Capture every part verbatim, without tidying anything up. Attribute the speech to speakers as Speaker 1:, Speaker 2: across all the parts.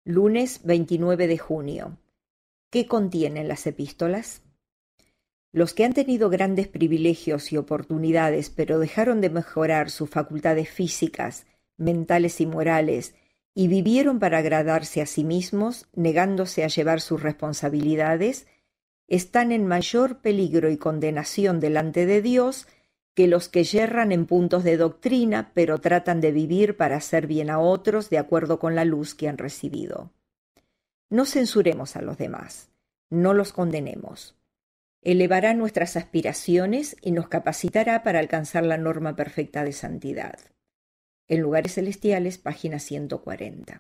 Speaker 1: Lunes veintinueve de junio. ¿Qué contienen las epístolas? Los que han tenido grandes privilegios y oportunidades, pero dejaron de mejorar sus facultades físicas, mentales y morales, y vivieron para agradarse a sí mismos, negándose a llevar sus responsabilidades, están en mayor peligro y condenación delante de Dios que los que yerran en puntos de doctrina, pero tratan de vivir para hacer bien a otros de acuerdo con la luz que han recibido. No censuremos a los demás, no los condenemos. Elevará nuestras aspiraciones y nos capacitará para alcanzar la norma perfecta de santidad. En Lugares Celestiales, página ciento cuarenta.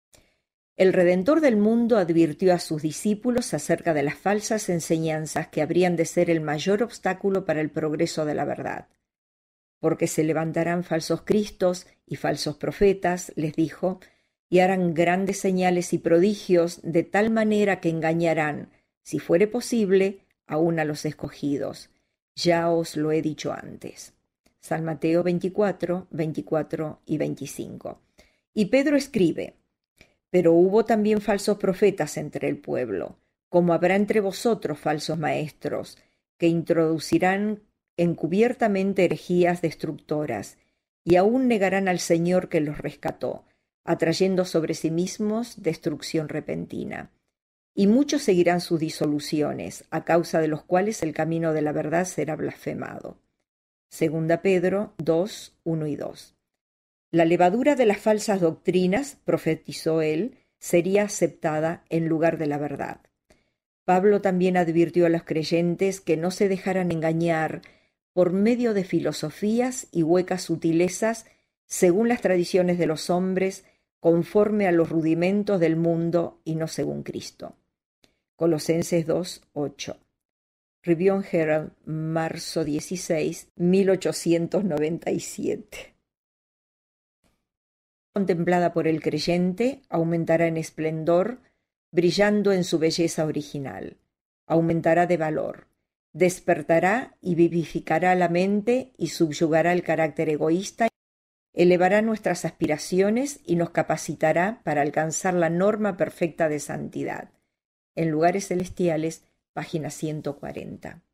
Speaker 1: El Redentor del mundo advirtió a sus discípulos acerca de las falsas enseñanzas que habrían de ser el mayor obstáculo para el progreso de la verdad. Porque se levantarán falsos cristos y falsos profetas, les dijo, y harán grandes señales y prodigios de tal manera que engañarán, si fuere posible, aún a los escogidos. Ya os lo he dicho antes. San Mateo veinticuatro, veinticuatro y veinticinco. Y Pedro escribe, pero hubo también falsos profetas entre el pueblo, como habrá entre vosotros falsos maestros, que introducirán encubiertamente herejías destructoras, y aún negarán al Señor que los rescató, atrayendo sobre sí mismos destrucción repentina. Y muchos seguirán sus disoluciones, a causa de los cuales el camino de la verdad será blasfemado. Segunda Pedro dos, uno y dos. La levadura de las falsas doctrinas, profetizó él, sería aceptada en lugar de la verdad. Pablo también advirtió a los creyentes que no se dejaran engañar por medio de filosofías y huecas sutilezas según las tradiciones de los hombres, conforme a los rudimentos del mundo y no según Cristo. Colosenses dos, ocho. Review and Herald, marzo dieciséis, mil ochocientos noventa y siete. Contemplada por el creyente, aumentará en esplendor, brillando en su belleza original. Aumentará de valor. Despertará y vivificará la mente y subyugará el carácter egoísta. Elevará nuestras aspiraciones y nos capacitará para alcanzar la norma perfecta de santidad. En Lugares Celestiales, página ciento cuarenta.